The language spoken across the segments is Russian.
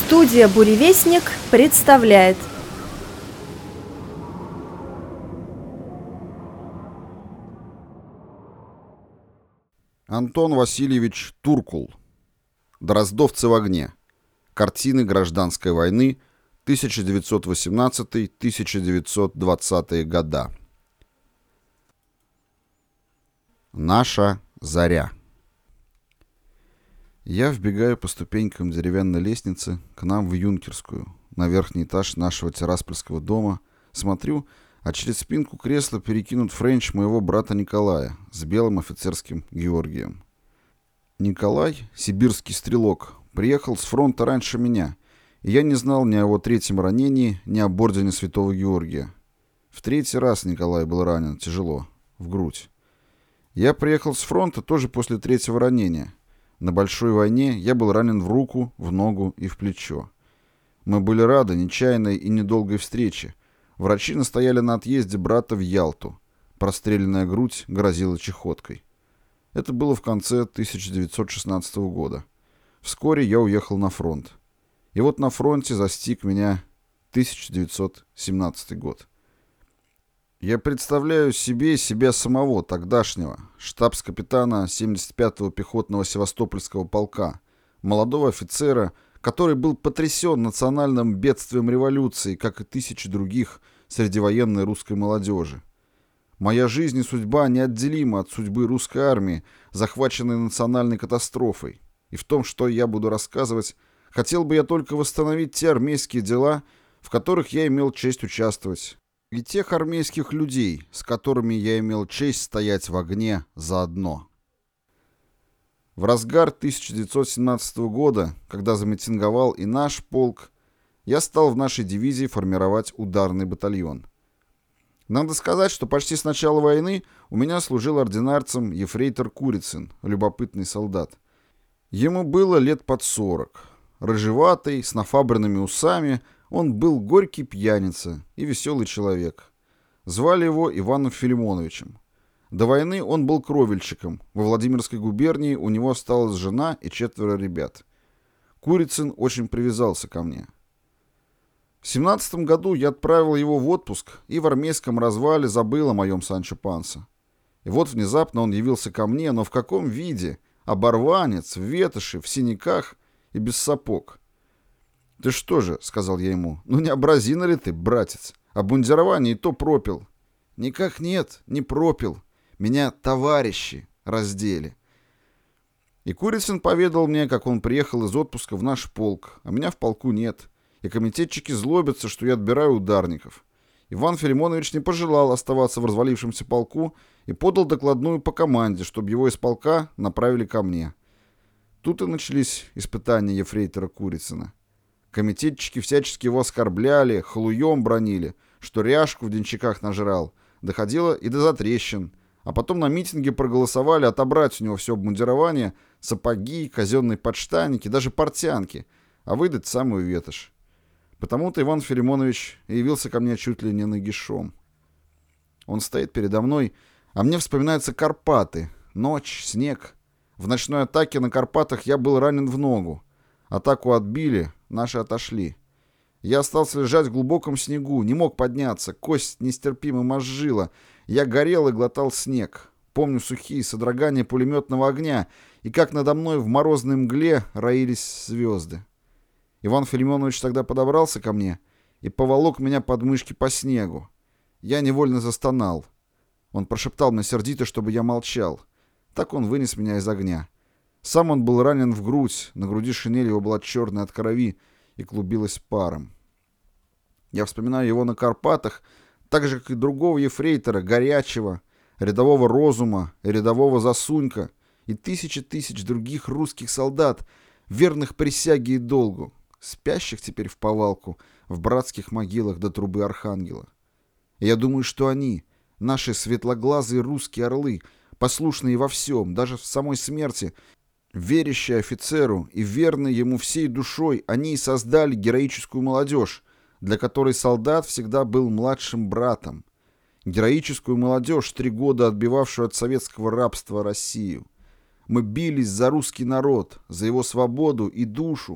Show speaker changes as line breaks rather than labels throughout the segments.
Студия «Буревестник» представляет.
Антон Васильевич Туркул. «Дроздовцы в огне». Картины гражданской войны 1918-1920 года. Наша заря. Я вбегаю по ступенькам деревянной лестницы к нам в юнкерскую, на верхний этаж нашего Тираспольского дома, смотрю, а через спинку кресла перекинут френч моего брата Николая с белым офицерским Георгием. Николай, сибирский стрелок, приехал с фронта раньше меня, и я не знал ни о его третьем ранении, ни об ордене Святого Георгия. В третий раз Николай был ранен, тяжело, в грудь. Я приехал с фронта тоже после третьего ранения. На большой войне я был ранен в руку, в ногу и в плечо. Мы были рады нечаянной и недолгой встрече. Врачи настояли на отъезде брата в Ялту. Простреленная грудь грозила чехоткой. Это было в конце 1916 года. Вскоре я уехал на фронт. И вот на фронте застиг меня 1917 год. Я представляю себе себя самого тогдашнего, штабс-капитана 75-го пехотного Севастопольского полка, молодого офицера, который был потрясен национальным бедствием революции, как и тысячи других среди военной русской молодежи. Моя жизнь и судьба неотделима от судьбы русской армии, захваченной национальной катастрофой. И в том, что я буду рассказывать, хотел бы я только восстановить те армейские дела, в которых я имел честь участвовать, и тех армейских людей, с которыми я имел честь стоять в огне заодно. В разгар 1917 года, когда замитинговал и наш полк, я стал в нашей дивизии формировать ударный батальон. Надо сказать, что почти с начала войны у меня служил ординарцем ефрейтор Курицын, любопытный солдат. Ему было лет под 40. Рыжеватый, с нафабренными усами, он был горький пьяница и веселый человек. Звали его Иваном Филимоновичем. До войны он был кровельщиком. Во Владимирской губернии у него осталась жена и 4 ребят. Курицын очень привязался ко мне. В 17 году я отправил его в отпуск и в армейском развале забыл о моем Санчо Панса. И вот внезапно он явился ко мне, но в каком виде? Оборванец, в ветоши, в синяках и без сапог. «Ты что же?» — сказал я ему. «Ну не образина ли ты, братец? Обмундирование и то пропил». «Никак нет, не пропил. Меня товарищи раздели». И Курицын поведал мне, как он приехал из отпуска в наш полк, а меня в полку нет. И комитетчики злобятся, что я отбираю ударников. Иван Филимонович не пожелал оставаться в развалившемся полку и подал докладную по команде, чтобы его из полка направили ко мне. Тут и начались испытания ефрейтора Курицына. Комитетчики всячески его оскорбляли, халуем бранили, что ряжку в денщиках нажрал, доходило и до затрещин, а потом на митинге проголосовали отобрать у него все обмундирование, сапоги, казенные подштанники, даже портянки, а выдать самую ветошь. Потому-то Иван Филимонович явился ко мне чуть ли не нагишом. Он стоит передо мной, а мне вспоминаются Карпаты, ночь, снег. В ночной атаке на Карпатах я был ранен в ногу. Атаку отбили, наши отошли. Я остался лежать в глубоком снегу, не мог подняться, кость нестерпимо мозжила. Я горел и глотал снег. Помню сухие содрогания пулеметного огня и как надо мной в морозной мгле роились звезды. Иван Филимонович тогда подобрался ко мне и поволок меня под мышки по снегу. Я невольно застонал. Он прошептал мне сердито, чтобы я молчал. Так он вынес меня из огня. Сам он был ранен в грудь, на груди шинель его была черная от крови и клубилась паром. Я вспоминаю его на Карпатах, так же, как и другого ефрейтора, Горячего, рядового Розума и рядового Засунька и тысячи тысяч других русских солдат, верных присяге и долгу, спящих теперь в повалку в братских могилах до трубы Архангела. И я думаю, что они, наши светлоглазые русские орлы, послушные во всем, даже в самой смерти, верящие офицеру и верные ему всей душой, они и создали героическую молодежь, для которой солдат всегда был младшим братом. Героическую молодежь, 3 года отбивавшую от советского рабства Россию. Мы бились за русский народ, за его свободу и душу,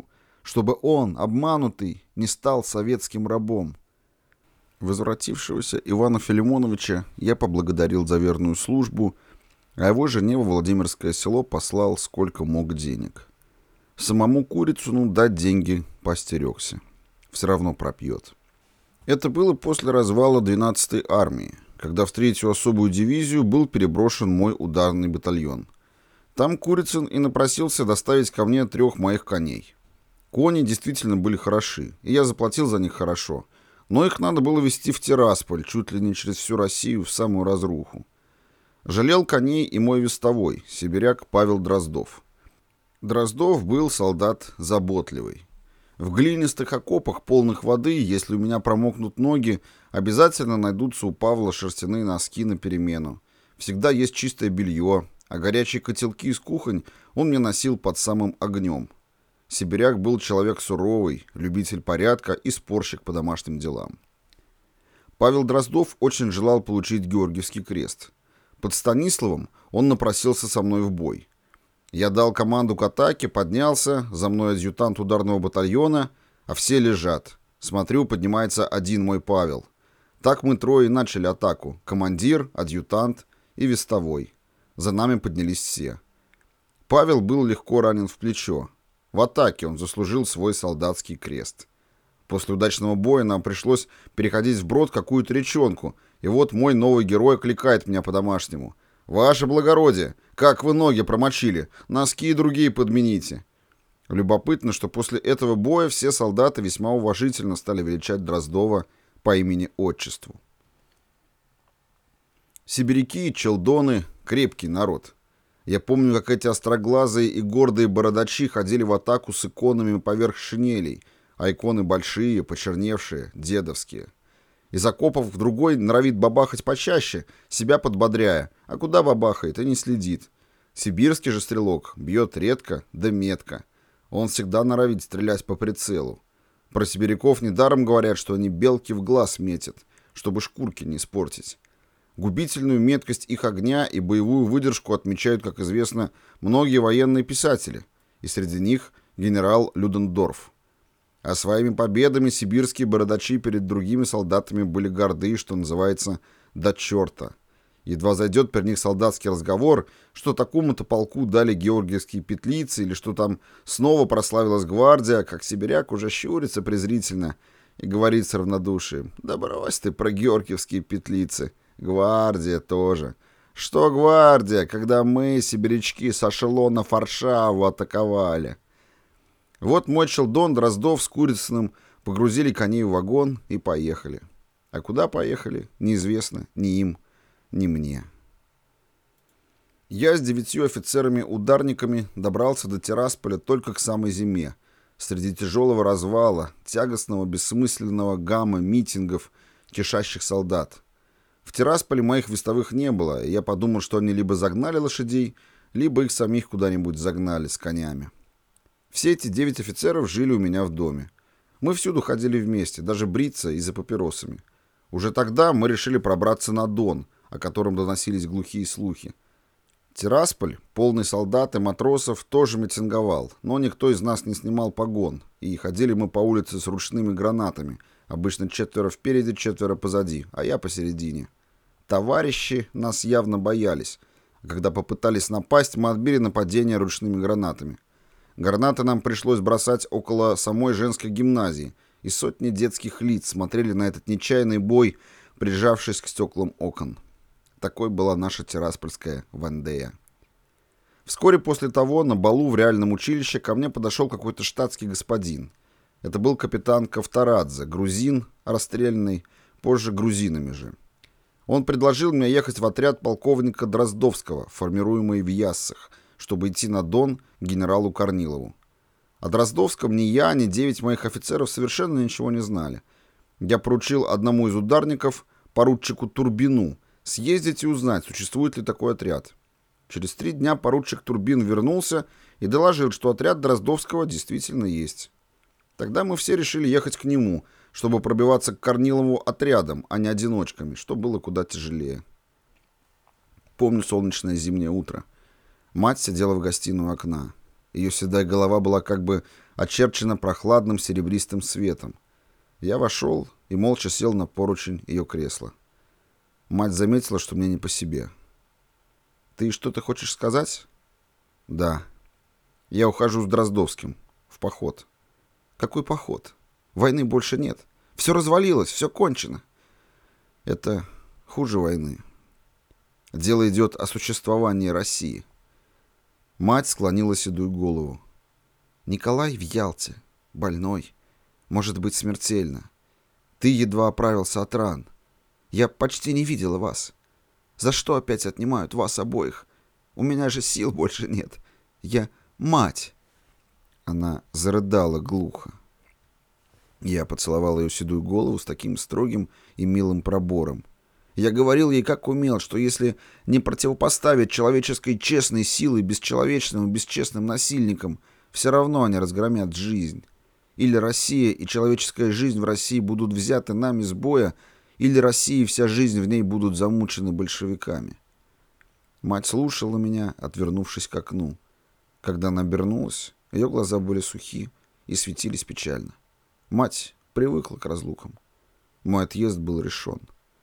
чтобы он, обманутый, не стал советским рабом. Возвратившегося Ивана Филимоновича я поблагодарил за верную службу, а его жене во Владимирское село послал сколько мог денег. Самому Курицыну дать деньги поостерегся. Все равно пропьет. Это было после развала 12-й армии, когда в 3-ю особую дивизию был переброшен мой ударный батальон. Там Курицын и напросился доставить ко мне 3 моих коней. Кони действительно были хороши, и я заплатил за них хорошо, но их надо было везти в Тирасполь, чуть ли не через всю Россию, в самую разруху. Жалел коней и мой вестовой, сибиряк Павел Дроздов. Дроздов был солдат заботливый. В глинистых окопах, полных воды, если у меня промокнут ноги, обязательно найдутся у Павла шерстяные носки на перемену. Всегда есть чистое белье, а горячие котелки из кухонь он мне носил под самым огнем. Сибиряк был человек суровый, любитель порядка и спорщик по домашним делам. Павел Дроздов очень желал получить Георгиевский крест. Под Станиславом он напросился со мной в бой. Я дал команду к атаке, поднялся, за мной адъютант ударного батальона, а все лежат. Смотрю, поднимается один мой Павел. Так мы 3 начали атаку. Командир, адъютант и вестовой. За нами поднялись все. Павел был легко ранен в плечо. В атаке он заслужил свой солдатский крест. После удачного боя нам пришлось переходить вброд какую-то речонку, и вот мой новый герой окликает меня по-домашнему. «Ваше благородие, как вы ноги промочили? Носки и другие подмените». Любопытно, что после этого боя все солдаты весьма уважительно стали величать Дроздова по имени-отчеству. Сибиряки и челдоны — крепкий народ. Я помню, как эти остроглазые и гордые бородачи ходили в атаку с иконами поверх шинелей, а иконы большие, почерневшие, дедовские. Из окопов в другой норовит бабахать почаще, себя подбодряя, а куда бабахает и не следит. Сибирский же стрелок бьет редко да метко. Он всегда норовит стрелять по прицелу. Про сибиряков недаром говорят, что они белки в глаз метят, чтобы шкурки не испортить. Губительную меткость их огня и боевую выдержку отмечают, как известно, многие военные писатели, и среди них генерал Людендорф. А своими победами сибирские бородачи перед другими солдатами были горды, что называется, до черта. Едва зайдет при них солдатский разговор, что такому-то полку дали георгиевские петлицы или что там снова прославилась гвардия, как сибиряк уже щурится презрительно и говорит с равнодушием: «Да брось ты про георгиевские петлицы. Гвардия тоже. Что гвардия, когда мы, сибирячки, с эшелона Варшаву атаковали?» Вот мой челдон Дроздов с Курицыным погрузили коней в вагон и поехали. А куда поехали, неизвестно ни им, ни мне. Я с 9 офицерами-ударниками добрался до Тирасполя только к самой зиме, среди тяжелого развала, тягостного бессмысленного гамма митингов, кишащих солдат. В Тирасполе моих вестовых не было, и я подумал, что они либо загнали лошадей, либо их самих куда-нибудь загнали с конями. Все эти 9 офицеров жили у меня в доме. Мы всюду ходили вместе, даже бриться и за папиросами. Уже тогда мы решили пробраться на Дон, о котором доносились глухие слухи. Тирасполь, полный солдат и матросов, тоже митинговал, но никто из нас не снимал погон, и ходили мы по улице с ручными гранатами, обычно 4 впереди, 4 позади, а я посередине. Товарищи нас явно боялись. Когда попытались напасть, мы отбили нападение ручными гранатами. Гранаты нам пришлось бросать около самой женской гимназии, и сотни детских лиц смотрели на этот нечаянный бой, прижавшись к стеклам окон. Такой была наша тираспольская Вандея. Вскоре после того на балу в реальном училище ко мне подошел какой-то штатский господин. Это был капитан Ковторадзе, грузин, расстрелянный, позже грузинами же. Он предложил мне ехать в отряд полковника Дроздовского, формируемый в Яссах, чтобы идти на Дон к генералу Корнилову. О Дроздовском ни я, ни 9 моих офицеров совершенно ничего не знали. Я поручил одному из ударников, поручику Турбину, съездить и узнать, существует ли такой отряд. Через 3 дня поручик Турбин вернулся и доложил, что отряд Дроздовского действительно есть. Тогда мы все решили ехать к нему, чтобы пробиваться к Корнилову отрядом, а не одиночками, что было куда тяжелее. Помню солнечное зимнее утро. Мать сидела в гостиной у окна. Ее седая голова была как бы очерчена прохладным серебристым светом. Я вошел и молча сел на поручень ее кресла. Мать заметила, что мне не по себе. «Ты что-то хочешь сказать?» «Да. Я ухожу с Дроздовским. В поход». «Какой поход? Войны больше нет. Все развалилось, все кончено». «Это хуже войны. Дело идет о существовании России». Мать склонила седую голову. «Николай в Ялте. Больной. Может быть, смертельно. Ты едва оправился от ран. Я почти не видела вас. За что опять отнимают вас обоих? У меня же сил больше нет. Я мать». Она зарыдала глухо. Я поцеловал ее седую голову с таким строгим и милым пробором. Я говорил ей, как умел, что если не противопоставить человеческой честной силы бесчеловечным и бесчестным насильникам, все равно они разгромят жизнь. Или Россия и человеческая жизнь в России будут взяты нами с боя, или Россия и вся жизнь в ней будут замучены большевиками. Мать слушала меня, отвернувшись к окну. Когда она обернулась, ее глаза были сухи и светились печально. Мать привыкла к разлукам. Мой отъезд был решен.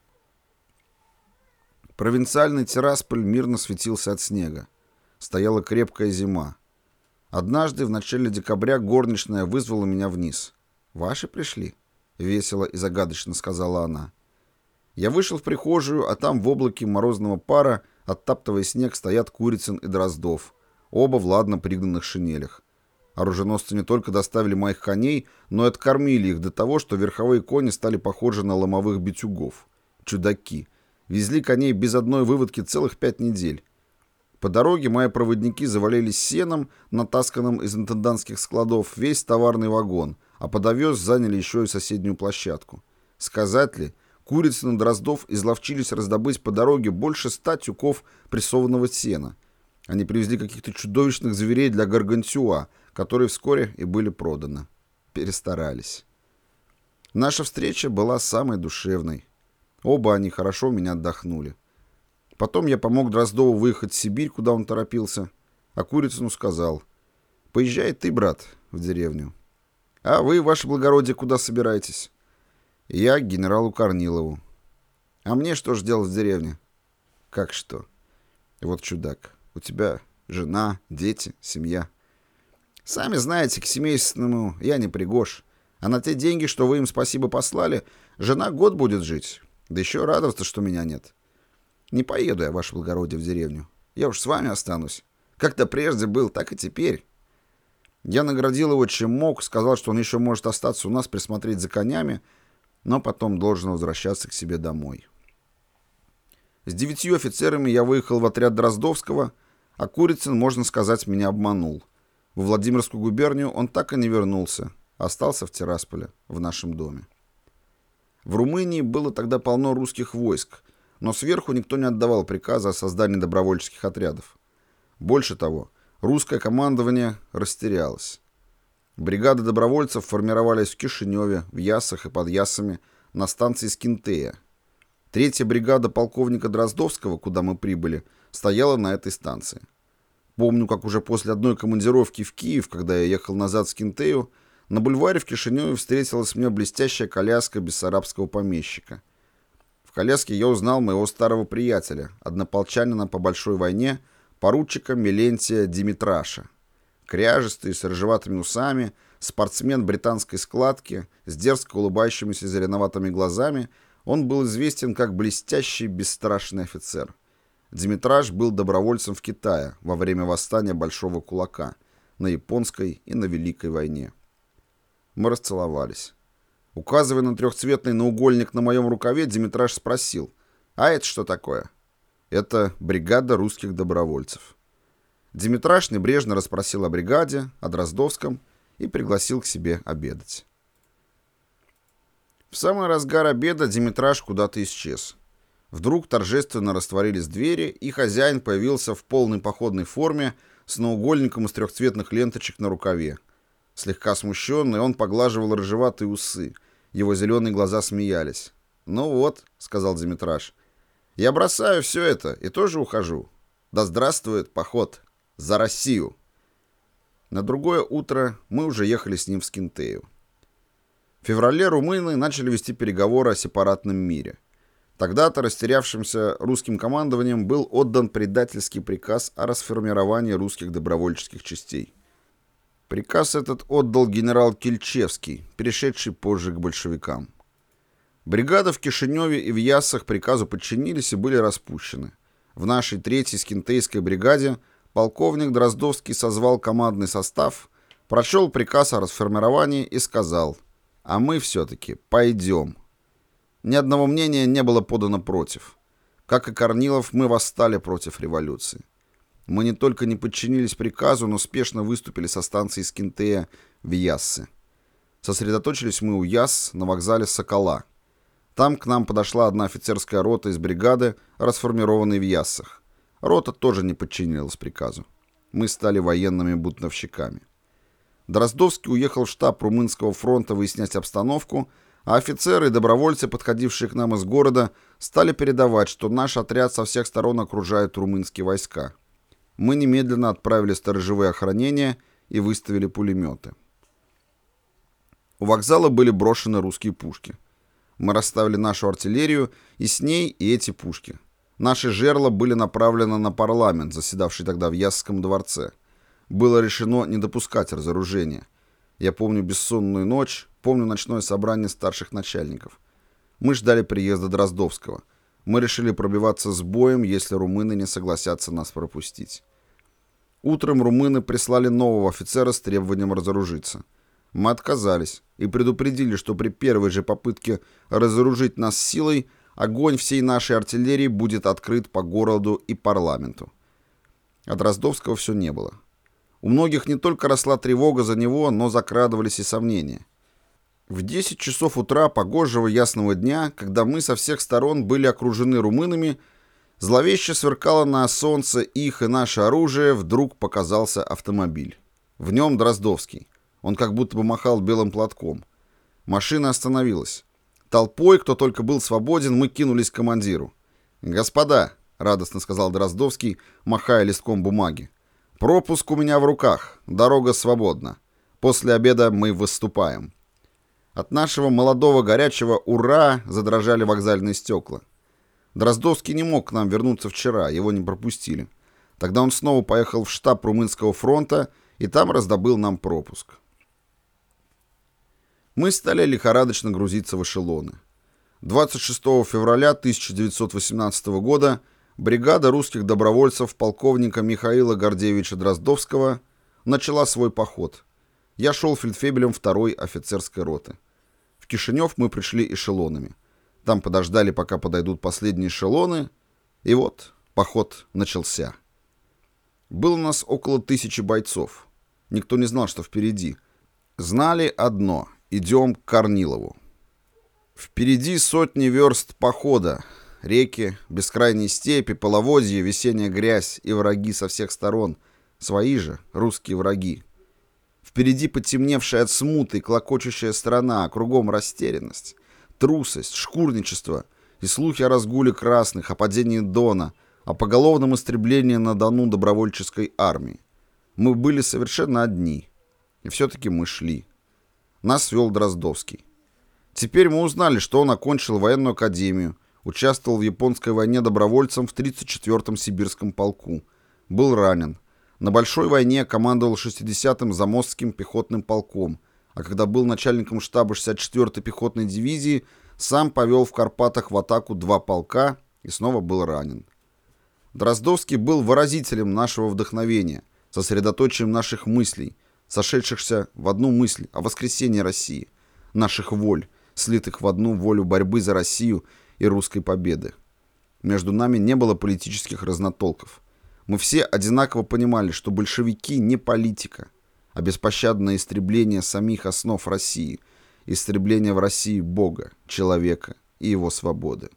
Провинциальный Тирасполь мирно светился от снега. Стояла крепкая зима. Однажды в начале декабря горничная вызвала меня вниз. «Ваши пришли?» — весело и загадочно сказала она. Я вышел в прихожую, а там в облаке морозного пара, оттаптывая снег, стоят Курицын и Дроздов, оба в ладно пригнанных шинелях. Оруженосцы не только доставили моих коней, но и откормили их до того, что верховые кони стали похожи на ломовых битюгов. Чудаки. Везли коней без одной выводки целых 5 недель. По дороге мои проводники завалились сеном, натасканным из интендантских складов, весь товарный вагон, а под овес заняли еще и соседнюю площадку. Сказать ли, Курицын и Дроздов изловчились раздобыть по дороге больше 100 тюков прессованного сена. Они привезли каких-то чудовищных зверей для Гаргантюа, которые вскоре и были проданы. Перестарались. Наша встреча была самой душевной. Оба они хорошо меня отдохнули. Потом я помог Дроздову выехать в Сибирь, куда он торопился, а Курицыну сказал: «Поезжай ты, брат, в деревню». «А вы, ваше благородие, куда собираетесь?» «Я к генералу Корнилову». «А мне что ж делать в деревне?» «Как что? Вот чудак, у тебя жена, дети, семья». «Сами знаете, к семейственному я не пригож. А на те деньги, что вы им спасибо послали, жена год будет жить. Да еще радоваться, что меня нет. Не поеду я, ваше благородие, в деревню. Я уж с вами останусь. Как-то прежде был, так и теперь». Я наградил его чем мог, сказал, что он еще может остаться у нас присмотреть за конями, но потом должен возвращаться к себе домой. С 9 офицерами я выехал в отряд Дроздовского, а Курицын, можно сказать, меня обманул. Во Владимирскую губернию он так и не вернулся, остался в Тирасполе, в нашем доме. В Румынии было тогда полно русских войск, но сверху никто не отдавал приказа о создании добровольческих отрядов. Больше того, русское командование растерялось. Бригады добровольцев формировались в Кишиневе, в Ясах и под Ясами, на станции Скинтея. 3-я бригада полковника Дроздовского, куда мы прибыли, стояла на этой станции. Помню, как уже после одной командировки в Киев, когда я ехал назад в Скинтею, на бульваре в Кишиневе встретилась мне блестящая коляска бессарабского помещика. В коляске я узнал моего старого приятеля, однополчанина по Большой войне, поручика Мелентия Димитраша. Кряжистый, с рыжеватыми усами, спортсмен британской складки, с дерзко улыбающимися зеленоватыми глазами, он был известен как блестящий, бесстрашный офицер. Димитраш был добровольцем в Китае во время восстания Большого Кулака, на Японской и на Великой войне. Мы расцеловались. Указывая на трехцветный наугольник на моем рукаве, Димитраш спросил: «А это что такое?» «Это бригада русских добровольцев». Димитраш небрежно расспросил о бригаде, о Дроздовском и пригласил к себе обедать. В самый разгар обеда Димитраш куда-то исчез. Вдруг торжественно растворились двери, и хозяин появился в полной походной форме с наугольником из трехцветных ленточек на рукаве. Слегка смущенный, он поглаживал рыжеватые усы. Его зеленые глаза смеялись. «Ну вот», — сказал Димитраш, — «я бросаю все это и тоже ухожу. Да здравствует поход! За Россию!» На другое утро мы уже ехали с ним в Скинтею. В феврале румыны начали вести переговоры о сепаратном мире. Тогда-то растерявшимся русским командованием был отдан предательский приказ о расформировании русских добровольческих частей. Приказ этот отдал генерал Кильчевский, перешедший позже к большевикам. Бригады в Кишиневе и в Яссах приказу подчинились и были распущены. В нашей 3-й Скинтейской бригаде полковник Дроздовский созвал командный состав, прочел приказ о расформировании и сказал: «А мы все-таки пойдем». Ни одного мнения не было подано против. Как и Корнилов, мы восстали против революции. Мы не только не подчинились приказу, но спешно выступили со станции Скинтея в Яссы. Сосредоточились мы у Ясс на вокзале Сокола. Там к нам подошла одна офицерская рота из бригады, расформированной в Яссах. Рота тоже не подчинилась приказу. Мы стали военными бунтовщиками. Дроздовский уехал в штаб Румынского фронта выяснять обстановку, а офицеры и добровольцы, подходившие к нам из города, стали передавать, что наш отряд со всех сторон окружает румынские войска. Мы немедленно отправили сторожевые охранения и выставили пулеметы. У вокзала были брошены русские пушки. Мы расставили нашу артиллерию, и с ней и эти пушки. Наши жерла были направлены на парламент, заседавший тогда в Ясском дворце. Было решено не допускать разоружения. Я помню бессонную ночь, помню ночное собрание старших начальников. Мы ждали приезда Дроздовского. Мы решили пробиваться с боем, если румыны не согласятся нас пропустить. Утром румыны прислали нового офицера с требованием разоружиться. Мы отказались и предупредили, что при первой же попытке разоружить нас силой огонь всей нашей артиллерии будет открыт по городу и парламенту. От Дроздовского все не было. У многих не только росла тревога за него, но закрадывались и сомнения. В 10 часов утра погожего ясного дня, когда мы со всех сторон были окружены румынами, зловеще сверкало на солнце их и наше оружие, вдруг показался автомобиль. В нем Дроздовский. Он как будто бы махал белым платком. Машина остановилась. Толпой, кто только был свободен, мы кинулись к командиру. «Господа», — радостно сказал Дроздовский, махая листком бумаги, — «пропуск у меня в руках, дорога свободна. После обеда мы выступаем». От нашего молодого горячего «Ура!» задрожали вокзальные стекла. Дроздовский не мог к нам вернуться вчера, его не пропустили. Тогда он снова поехал в штаб Румынского фронта и там раздобыл нам пропуск. Мы стали лихорадочно грузиться в эшелоны. 26 февраля 1918 года бригада русских добровольцев полковника Михаила Гордеевича Дроздовского начала свой поход. Я шел фельдфебелем 2-й офицерской роты. В Кишинев мы пришли эшелонами. Там подождали, пока подойдут последние эшелоны, и вот поход начался. Было у нас около 1000 бойцов. Никто не знал, что впереди. Знали одно — идем к Корнилову. Впереди сотни верст похода. Реки, бескрайние степи, половодье, весенняя грязь и враги со всех сторон. Свои же русские враги. Впереди потемневшая от смуты клокочущая страна, а кругом растерянность, трусость, шкурничество и слухи о разгуле красных, о падении Дона, о поголовном истреблении на Дону добровольческой армии. Мы были совершенно одни, и все-таки мы шли. Нас вел Дроздовский. Теперь мы узнали, что он окончил военную академию, участвовал в японской войне добровольцем в 34-м сибирском полку, был ранен. На Большой войне командовал 60-м Замостским пехотным полком, а когда был начальником штаба 64-й пехотной дивизии, сам повел в Карпатах в атаку 2 полка и снова был ранен. Дроздовский был выразителем нашего вдохновения, сосредоточием наших мыслей, сошедшихся в одну мысль о воскресении России, наших воль, слитых в одну волю борьбы за Россию и русской победы. Между нами не было политических разнотолков. Мы все одинаково понимали, что большевики не политика, а беспощадное истребление самих основ России, истребление в России Бога, человека и его свободы.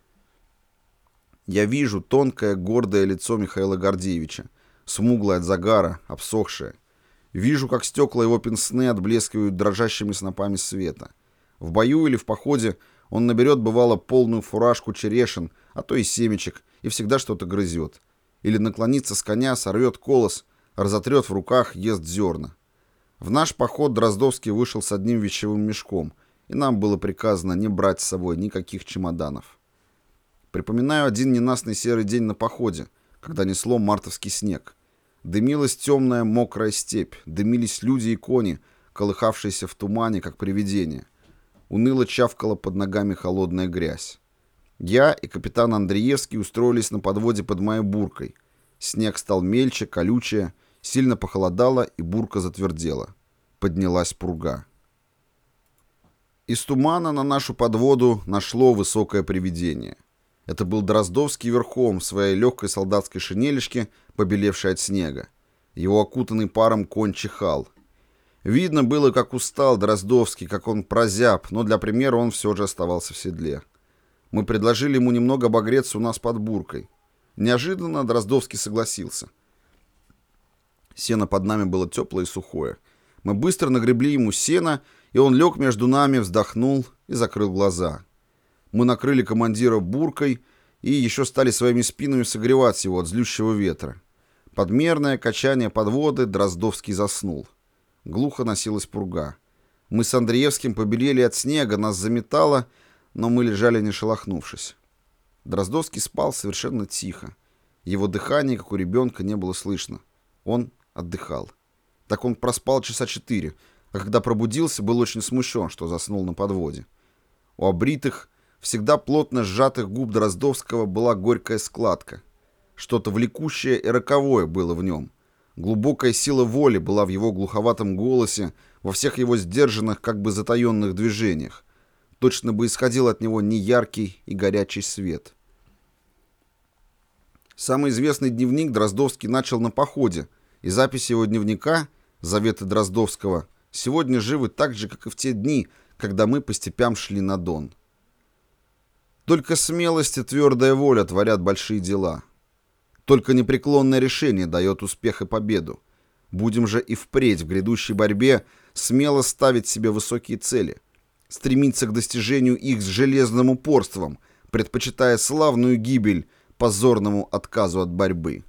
Я вижу тонкое, гордое лицо Михаила Гордеевича, смуглое от загара, обсохшее. Вижу, как стекла его пенсне отблескивают дрожащими снопами света. В бою или в походе он наберет, бывало, полную фуражку черешин, а то и семечек, и всегда что-то грызет. Или наклонится с коня, сорвет колос, разотрет в руках, ест зерна. В наш поход Дроздовский вышел с одним вещевым мешком, и нам было приказано не брать с собой никаких чемоданов. Припоминаю один ненастный серый день на походе, когда несло мартовский снег. Дымилась темная мокрая степь, дымились люди и кони, колыхавшиеся в тумане, как привидения. Уныло чавкала под ногами холодная грязь. Я и капитан Андреевский устроились на подводе под моей буркой. Снег стал мельче, колючее, сильно похолодало, и бурка затвердела. Поднялась пурга. Из тумана на нашу подводу нашло высокое привидение. Это был Дроздовский верхом в своей легкой солдатской шинелишке, побелевшей от снега. Его окутанный паром конь чихал. Видно было, как устал Дроздовский, как он прозяб, но для примера он все же оставался в седле. Мы предложили ему немного обогреться у нас под буркой. Неожиданно Дроздовский согласился. Сено под нами было теплое и сухое. Мы быстро нагребли ему сено, и он лег между нами, вздохнул и закрыл глаза. Мы накрыли командира буркой и еще стали своими спинами согревать его от злющего ветра. Под мерное качание подводы Дроздовский заснул. Глухо носилась пурга. Мы с Андреевским побелели от снега, нас заметало, но мы лежали не шелохнувшись. Дроздовский спал совершенно тихо. Его дыхание, как у ребенка, не было слышно. Он отдыхал. Так он проспал часа 4, а когда пробудился, был очень смущен, что заснул на подводе. У обритых, всегда плотно сжатых губ Дроздовского была горькая складка. Что-то влекущее и роковое было в нем. Глубокая сила воли была в его глуховатом голосе, во всех его сдержанных, как бы затаенных движениях. Точно бы исходил от него неяркий и горячий свет. Самый известный дневник Дроздовский начал на походе, и записи его дневника, заветы Дроздовского, сегодня живы так же, как и в те дни, когда мы по степям шли на Дон. Только смелость и твердая воля творят большие дела. Только непреклонное решение дает успех и победу. Будем же и впредь в грядущей борьбе смело ставить себе высокие цели, стремиться к достижению их с железным упорством, предпочитая славную гибель позорному отказу от борьбы.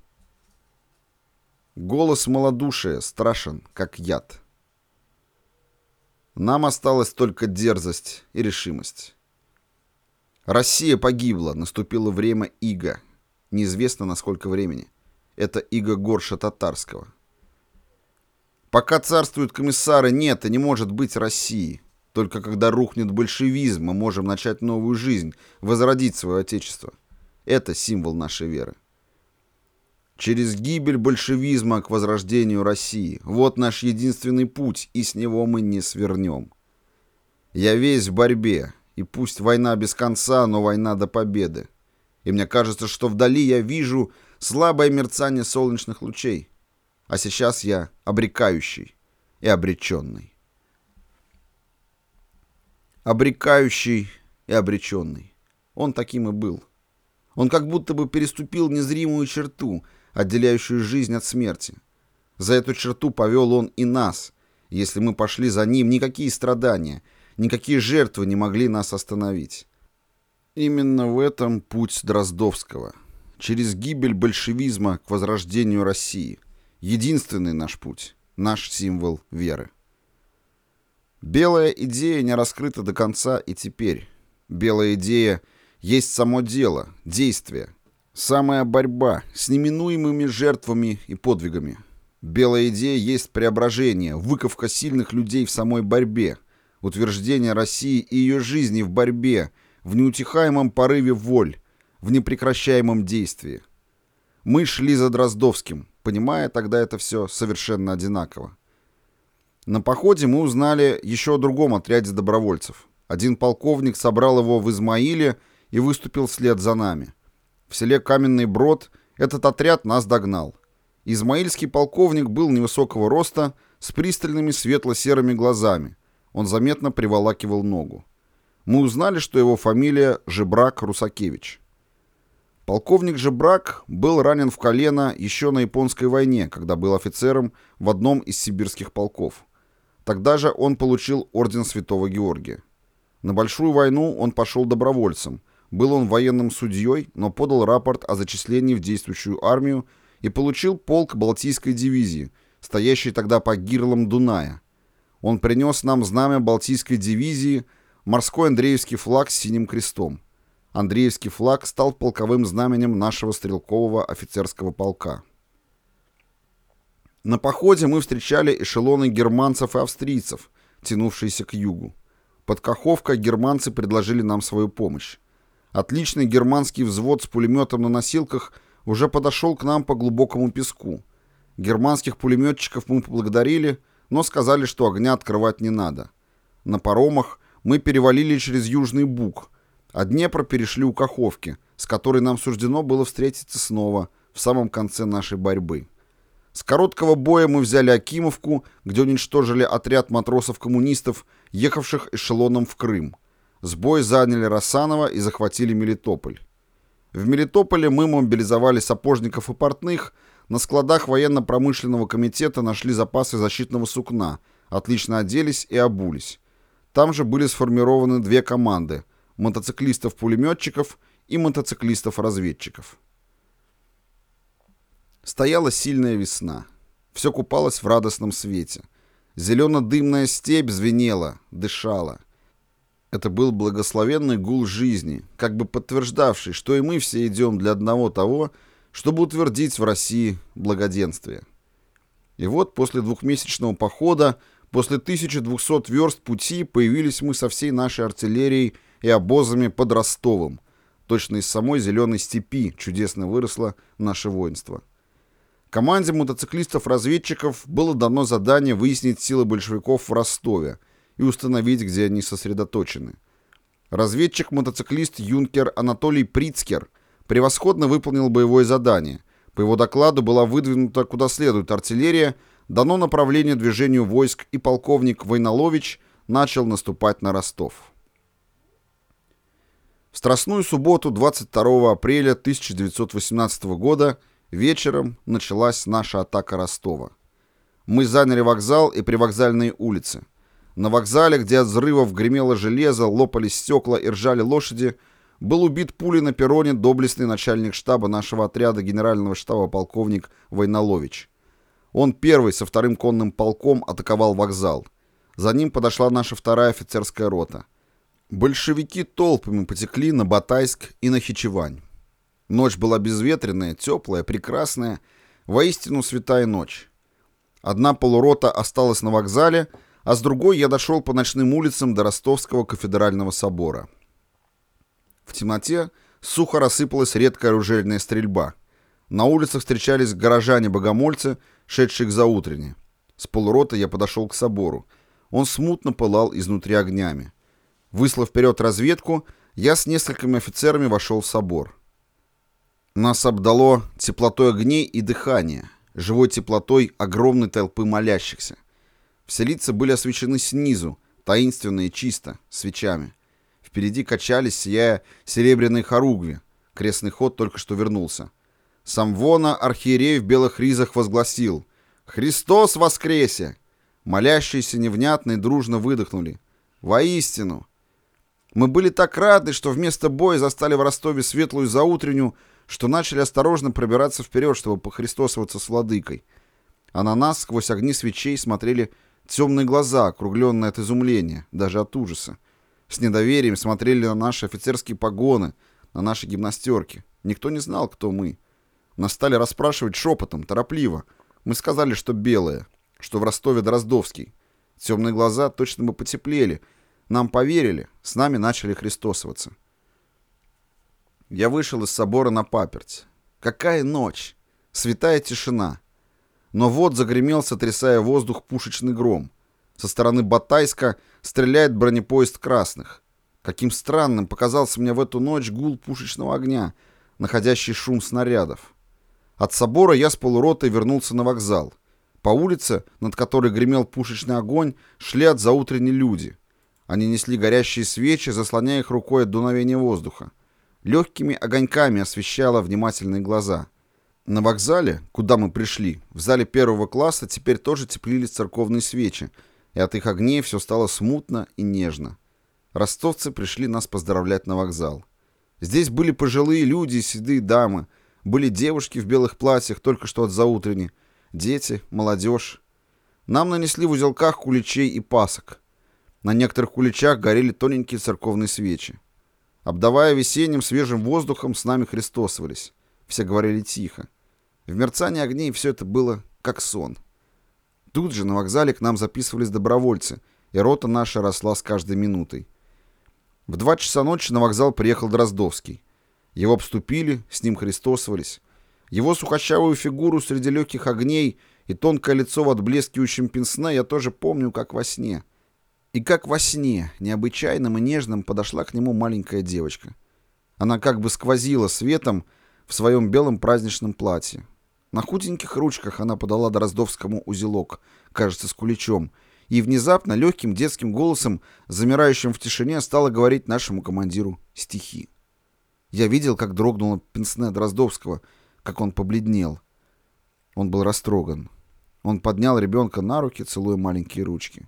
Голос малодушия страшен, как яд. Нам осталась только дерзость и решимость. Россия погибла, наступило время ига. Неизвестно, на сколько времени. Это иго Горша Татарского. Пока царствуют комиссары, нет и не может быть России. Только когда рухнет большевизм, мы можем начать новую жизнь, возродить свое отечество. Это символ нашей веры. Через гибель большевизма к возрождению России. Вот наш единственный путь, и с него мы не свернем. Я весь в борьбе, и пусть война без конца, но война до победы. И мне кажется, что вдали я вижу слабое мерцание солнечных лучей. А сейчас я обрекающий и обреченный. Обрекающий и обреченный. Он таким и был. Он как будто бы переступил незримую черту, отделяющую жизнь от смерти. За эту черту повел он и нас. Если мы пошли за ним, никакие страдания, никакие жертвы не могли нас остановить. Именно в этом путь Дроздовского. Через гибель большевизма к возрождению России. Единственный наш путь, наш символ веры. Белая идея не раскрыта до конца и теперь. Белая идея есть само дело, действие. Самая борьба с неминуемыми жертвами и подвигами. Белая идея есть преображение, выковка сильных людей в самой борьбе, утверждение России и ее жизни в борьбе, в неутихаемом порыве воль, в непрекращаемом действии. Мы шли за Дроздовским, понимая тогда это все совершенно одинаково. На походе мы узнали еще о другом отряде добровольцев. Один полковник собрал его в Измаиле и выступил вслед за нами. В селе Каменный Брод этот отряд нас догнал. Измаильский полковник был невысокого роста, с пристальными светло-серыми глазами. Он заметно приволакивал ногу. Мы узнали, что его фамилия Жебрак Русакевич. Полковник Жебрак был ранен в колено еще на Японской войне, когда был офицером в одном из сибирских полков. Тогда же он получил орден Святого Георгия. На Большую войну он пошел добровольцем. Был он военным судьей, но подал рапорт о зачислении в действующую армию и получил полк Балтийской дивизии, стоящий тогда по гирлам Дуная. Он принес нам знамя Балтийской дивизии, морской Андреевский флаг с синим крестом. Андреевский флаг стал полковым знаменем нашего стрелкового офицерского полка. На походе мы встречали эшелоны германцев и австрийцев, тянувшиеся к югу. Под Каховкой германцы предложили нам свою помощь. Отличный германский взвод с пулеметом на носилках уже подошел к нам по глубокому песку. Германских пулеметчиков мы поблагодарили, но сказали, что огня открывать не надо. На паромах мы перевалили через Южный Буг, а Днепр перешли у Каховки, с которой нам суждено было встретиться снова в самом конце нашей борьбы. С короткого боя мы взяли Акимовку, где уничтожили отряд матросов-коммунистов, ехавших эшелоном в Крым. С боя заняли Рассаново и захватили Мелитополь. В Мелитополе мы мобилизовали сапожников и портных, на складах военно-промышленного комитета нашли запасы защитного сукна, отлично оделись и обулись. Там же были сформированы две команды – мотоциклистов-пулеметчиков и мотоциклистов-разведчиков. Стояла сильная весна. Все купалось в радостном свете. Зелено-дымная степь звенела, дышала. Это был благословенный гул жизни, как бы подтверждавший, что и мы все идем для одного того, чтобы утвердить в России благоденствие. И вот после двухмесячного похода, после 1200 верст пути, появились мы со всей нашей артиллерией и обозами под Ростовом. Точно из самой зеленой степи чудесно выросло наше воинство. Команде мотоциклистов-разведчиков было дано задание выяснить силы большевиков в Ростове и установить, где они сосредоточены. Разведчик-мотоциклист юнкер Анатолий Прицкер превосходно выполнил боевое задание. По его докладу была выдвинута куда следует артиллерия, дано направление движению войск, и полковник Войнолович начал наступать на Ростов. В Страстную субботу 22 апреля 1918 года вечером началась наша атака Ростова. Мы заняли вокзал и привокзальные улицы. На вокзале, где от взрывов гремело железо, лопались стекла и ржали лошади, был убит пулей на перроне доблестный начальник штаба нашего отряда генерального штаба полковник Войнолович. Он первый со вторым конным полком атаковал вокзал. За ним подошла наша вторая офицерская рота. Большевики толпами потекли на Батайск и на Хичевань. Ночь была безветренная, теплая, прекрасная, воистину святая ночь. Одна полурота осталась на вокзале, а с другой я дошел по ночным улицам до Ростовского кафедрального собора. В темноте сухо рассыпалась редкая оружейная стрельба. На улицах встречались горожане-богомольцы, шедшие к заутренне. С полуроты я подошел к собору. Он смутно пылал изнутри огнями. Выслав вперед разведку, я с несколькими офицерами вошел в собор. Нас обдало теплотой огней и дыхания, живой теплотой огромной толпы молящихся. Все лица были освещены снизу, таинственно и чисто, свечами. Впереди качались, сияя, серебряные хоругви. Крестный ход только что вернулся. Самвона архиерей в белых ризах возгласил: «Христос воскресе!» Молящиеся невнятно и дружно выдохнули: «Воистину!» Мы были так рады, что вместо боя застали в Ростове светлую заутреннюю, что начали осторожно пробираться вперед, чтобы похристосоваться с владыкой. А на нас сквозь огни свечей смотрели темные глаза, округленные от изумления, даже от ужаса. С недоверием смотрели на наши офицерские погоны, на наши гимнастерки. Никто не знал, кто мы. Нас стали расспрашивать шепотом, торопливо. Мы сказали, что белые, что в Ростове Дроздовский. Темные глаза точно бы потеплели. Нам поверили, с нами начали христосоваться. Я вышел из собора на паперть. Какая ночь! Святая тишина. Но вот загремел, сотрясая воздух, пушечный гром. Со стороны Батайска стреляет бронепоезд красных. Каким странным показался мне в эту ночь гул пушечного огня, находящий шум снарядов. От собора я с полуротой вернулся на вокзал. По улице, над которой гремел пушечный огонь, шли от заутренней люди. Они несли горящие свечи, заслоняя их рукой от дуновения воздуха. Легкими огоньками освещало внимательные глаза. На вокзале, куда мы пришли, в зале первого класса теперь тоже теплились церковные свечи, и от их огней все стало смутно и нежно. Ростовцы пришли нас поздравлять на вокзал. Здесь были пожилые люди и седые дамы. Были девушки в белых платьях, только что от заутренни, дети, молодежь. Нам нанесли в узелках куличей и пасок. На некоторых куличах горели тоненькие церковные свечи. Обдавая весенним свежим воздухом, с нами христосовались. Все говорили тихо. В мерцании огней все это было как сон. Тут же на вокзале к нам записывались добровольцы, и рота наша росла с каждой минутой. В 2 часа ночи на вокзал приехал Дроздовский. Его обступили, с ним христосовались. Его сухощавую фигуру среди легких огней и тонкое лицо в отблескивающем пенсне я тоже помню, как во сне. И как во сне, необычайным и нежным, подошла к нему маленькая девочка. Она как бы сквозила светом в своем белом праздничном платье. На худеньких ручках она подала Дроздовскому узелок, кажется, с куличом, и внезапно легким детским голосом, замирающим в тишине, стала говорить нашему командиру стихи. Я видел, как дрогнуло пенсне Дроздовского, как он побледнел. Он был растроган. Он поднял ребенка на руки, целуя маленькие ручки.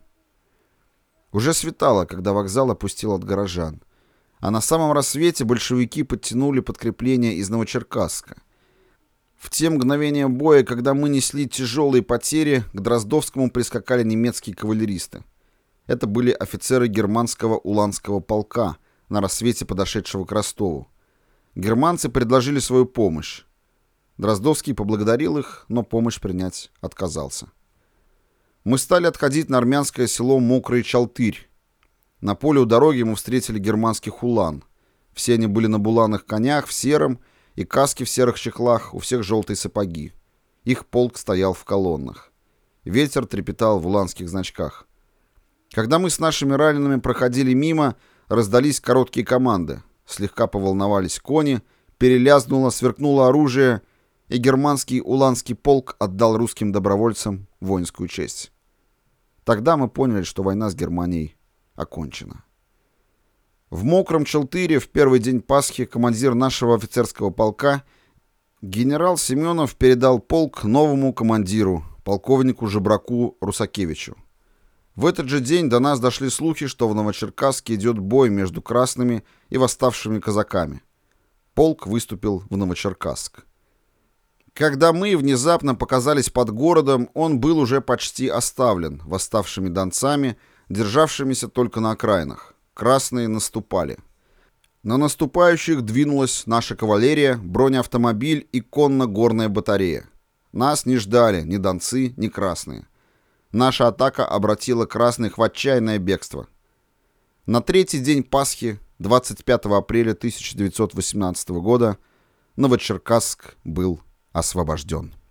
Уже светало, когда вокзал опустел от горожан. А на самом рассвете большевики подтянули подкрепление из Новочеркасска. В те мгновения боя, когда мы несли тяжелые потери, к Дроздовскому прискакали немецкие кавалеристы. Это были офицеры германского уланского полка, на рассвете подошедшего к Ростову. Германцы предложили свою помощь. Дроздовский поблагодарил их, но помощь принять отказался. Мы стали отходить на армянское село Мокрый Чалтырь. На поле у дороги мы встретили германских улан. Все они были на буланых конях в сером, и каски в серых чехлах, у всех желтые сапоги. Их полк стоял в колоннах. Ветер трепетал в уланских значках. Когда мы с нашими ранеными проходили мимо, раздались короткие команды. Слегка поволновались кони, перелязгнуло, сверкнуло оружие, и германский уланский полк отдал русским добровольцам воинскую честь. Тогда мы поняли, что война с Германией окончена. В Мокром Чалтыре в первый день Пасхи командир нашего офицерского полка генерал Семенов передал полк новому командиру, полковнику Жебраку Русакевичу. В этот же день до нас дошли слухи, что в Новочеркасске идет бой между красными и восставшими казаками. Полк выступил в Новочеркасск. Когда мы внезапно показались под городом, он был уже почти оставлен восставшими донцами, державшимися только на окраинах. Красные наступали. На наступающих двинулась наша кавалерия, бронеавтомобиль и конно-горная батарея. Нас не ждали ни донцы, ни красные. Наша атака обратила красных в отчаянное бегство. На 3-й день Пасхи, 25 апреля 1918 года, Новочеркасск был освобожден.